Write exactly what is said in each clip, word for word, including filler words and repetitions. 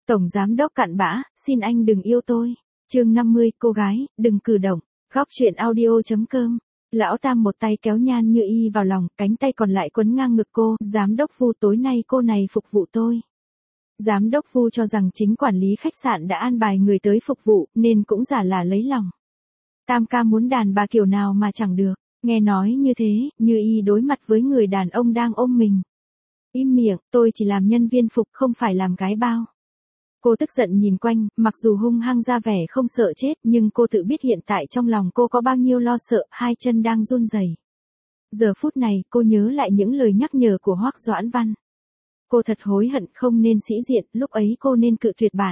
Tổng giám đốc cặn bã, xin anh đừng yêu tôi. Chương năm mươi, cô gái, đừng cử động. Góc truyện audio chấm com. Lão Tam một tay kéo Nhan Như Y vào lòng, cánh tay còn lại quấn ngang ngực cô, giám đốc Vu tối nay cô này phục vụ tôi. Giám đốc Vu cho rằng chính quản lý khách sạn đã an bài người tới phục vụ, nên cũng giả là lấy lòng. Tam ca muốn đàn bà kiểu nào mà chẳng được, nghe nói như thế, Như Y đối mặt với người đàn ông đang ôm mình. Im miệng, tôi chỉ làm nhân viên phục không phải làm gái bao. Cô tức giận nhìn quanh, mặc dù hung hăng ra vẻ không sợ chết nhưng cô tự biết hiện tại trong lòng cô có bao nhiêu lo sợ, hai chân đang run rẩy. Giờ phút này cô nhớ lại những lời nhắc nhở của Hoắc Doãn Văn. Cô thật hối hận không nên sĩ diện, lúc ấy cô nên cự tuyệt bạn.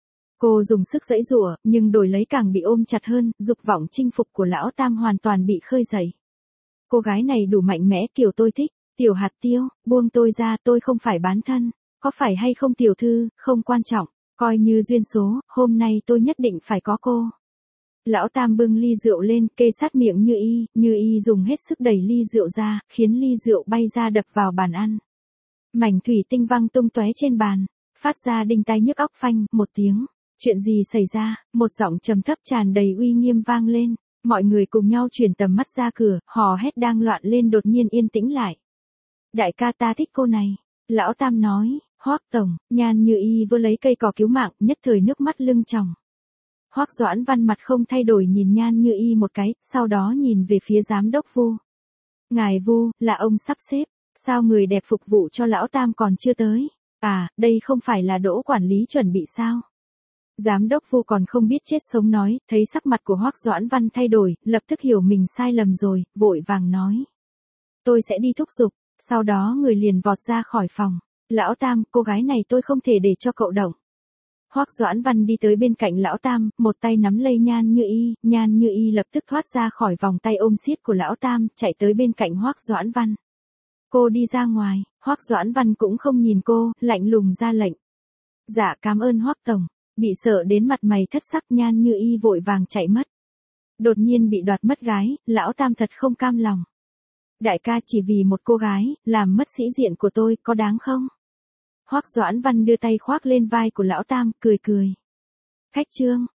Cô dùng sức giãy giụa, nhưng đổi lấy càng bị ôm chặt hơn, dục vọng chinh phục của lão Tam hoàn toàn bị khơi dậy. Cô gái này đủ mạnh mẽ kiểu tôi thích, tiểu hạt tiêu, buông tôi ra, tôi không phải bán thân, có phải hay không tiểu thư, không quan trọng, coi như duyên số, hôm nay tôi nhất định phải có cô. Lão Tam bưng ly rượu lên, kê sát miệng Như Y, Như Y dùng hết sức đẩy ly rượu ra, khiến ly rượu bay ra đập vào bàn ăn. Mảnh thủy tinh văng tung tóe trên bàn, phát ra đinh tai nhức óc phanh, một tiếng. Chuyện gì xảy ra? Một giọng trầm thấp tràn đầy uy nghiêm vang lên. Mọi người cùng nhau chuyển tầm mắt ra cửa, hò hét đang loạn lên đột nhiên yên tĩnh lại. Đại ca ta thích cô này. Lão Tam nói, Hoắc tổng, Nhan Như Y vừa lấy cây cỏ cứu mạng, nhất thời nước mắt lưng tròng. Hoắc Doãn Văn mặt không thay đổi nhìn Nhan Như Y một cái, sau đó nhìn về phía giám đốc Vu. Ngài Vu, là ông sắp xếp, sao người đẹp phục vụ cho lão Tam còn chưa tới? À, đây không phải là Đỗ quản lý chuẩn bị sao? Giám đốc Vu còn không biết chết sống nói, thấy sắc mặt của Hoắc Doãn Văn thay đổi, lập tức hiểu mình sai lầm rồi, vội vàng nói. Tôi sẽ đi thúc giục, sau đó người liền vọt ra khỏi phòng. Lão Tam, cô gái này tôi không thể để cho cậu động. Hoắc Doãn Văn đi tới bên cạnh lão Tam, một tay nắm lấy Nhan Như Y, Nhan Như Y lập tức thoát ra khỏi vòng tay ôm siết của lão Tam, chạy tới bên cạnh Hoắc Doãn Văn. Cô đi ra ngoài, Hoắc Doãn Văn cũng không nhìn cô, lạnh lùng ra lệnh. Dạ cảm ơn Hoắc tổng. Bị sợ đến mặt mày thất sắc Nhan Như Y vội vàng chạy mất. Đột nhiên bị đoạt mất gái, lão Tam thật không cam lòng. Đại ca chỉ vì một cô gái, làm mất sĩ diện của tôi, có đáng không? Hoắc Doãn Văn đưa tay khoác lên vai của lão Tam, cười cười. Khách trương,